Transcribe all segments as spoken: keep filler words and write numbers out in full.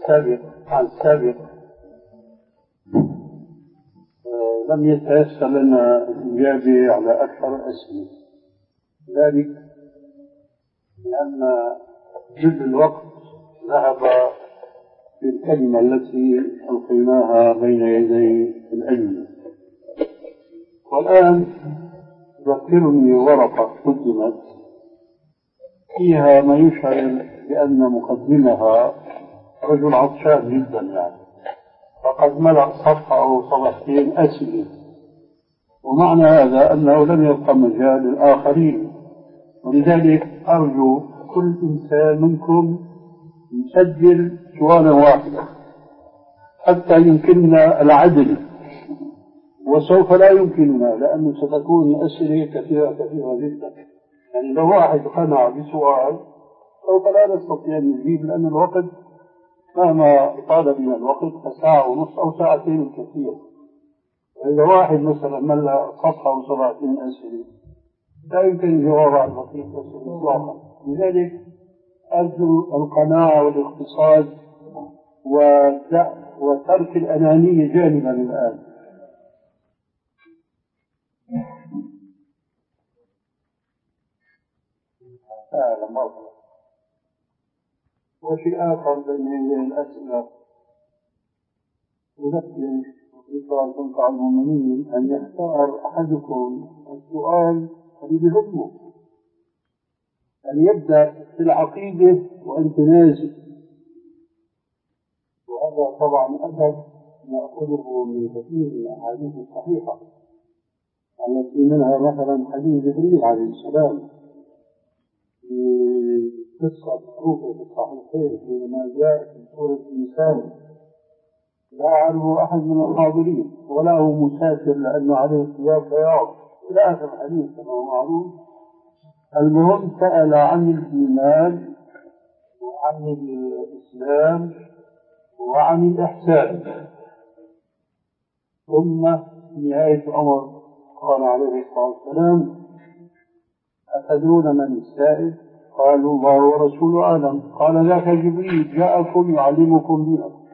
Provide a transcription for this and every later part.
السابق عن السابق لم يتيسر لنا الإجابة على أكثر الأسئلة، ذلك لأن جل الوقت ذهب في الكلمة التي ألقيناها بين يدي الأجنة. والآن تذكرني ورقة قدمت فيها ما يشعر بأن مقدمها رجل عطشان جدا، يعني فقد ملأ صفحة أو صفحتين أسئلة، ومعنى هذا أنه لم يبقى مجال للآخرين. ولذلك أرجو كل إنسان منكم يسجل سؤالا واحدا حتى يمكننا العدل، وسوف لا يمكننا لأنه ستكون أسئلة كثيرة كثيرة جدا. يعني لو واحد قنع بسؤال سوف لا نستطيع أن نجيب، لأن الوقت مهما طال بنا الوقت فساعة ونصف أو ساعتين كثير. وإذا واحد مثلا ملأ صفحة أو صفحتين أسئلة لا يمكن الجواب على بقية الأسئلة إطلاقا. لذلك أرجو القناعة والاقتصاد وترك الأنانية جانبا الآن. هذا مرة وشيء آخر بين الأسئلة، أذكر ذكرى تنفع المؤمنين أن يختار أحدكم السؤال الذي يهمه، أن يبدأ في العقيدة وأنت نازل، وهذا طبعا أدب نأخذه من كثير من الأحاديث الصحيحة التي منها مثلا حديث جبريل عليه السلام في قصة معروفة في الصحيحين حينما جاء في سورة النساء لا يعرفه أحد من الحاضرين ولا هو مسافر لأنه عليه ثياب بياض إلى آخر الحديث كما هو معروف. المهم سأل عن الإيمان وعن الإسلام وعن الإحسان، ثم في نهاية الأمر قال عليه الصلاة والسلام: أتدرون من السائل؟ قالوا: الله ورسوله أعلم. قال: ذاك جبريل جاءكم يعلمكم دينكم.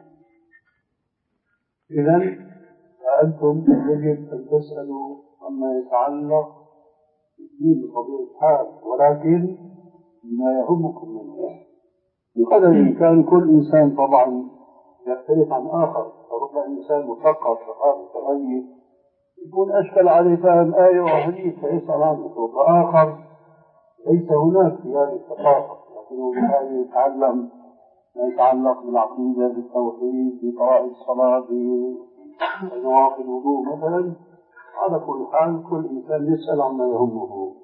إذن فأنتم يجب أن تسألوا عما يتعلق بالدين بطبيعة الحال، ولكن ما يهمكم منه بقدر الإمكان. كل إنسان طبعا يختلف عن آخر، فرب إنسان مثقف ثقافة غير يكون أشكل عليه فهم آية وحديث فيسأل عنه، وآخر ليس هناك في هذه الثقافة لكنه بحاجة يتعلم ما يتعلق بالعقيدة بالتوحيد بقواعد الصلاة بنواقض الوضوء مثلا. على كل حال كل إنسان يسأل عما يهمه.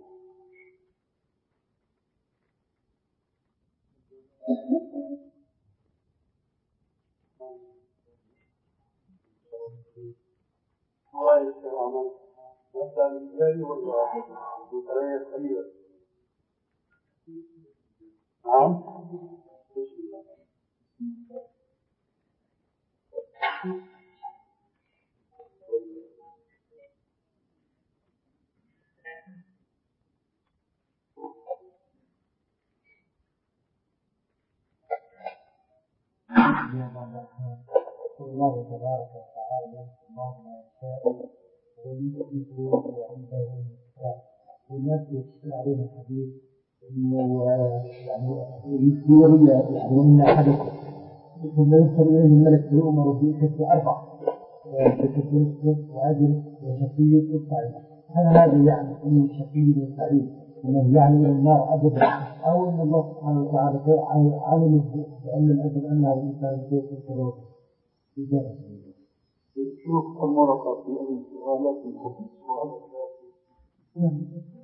الله يسأل عمل نبدأ بالجاري والواحد وثلاثة قليلا. نعم. بسم الله. الله تبارك وتعالى الله ما يشاء ويثبت عنده الكتاب. والناس يشتغل علينا الحديث انه يعني يثير يعني ان احدكم ثم يدخل اليه الملك فيؤمر بكتب اربع بكتب رزق وعدل وشقي وسعيد. هل هذا يعني انه شقي وسعيد انه يعني الى النار ابدا، او ان الله سبحانه وتعالى علم بان الاجل انها الانسان يكون شوف المرقة في أي سؤالات الخبز سؤال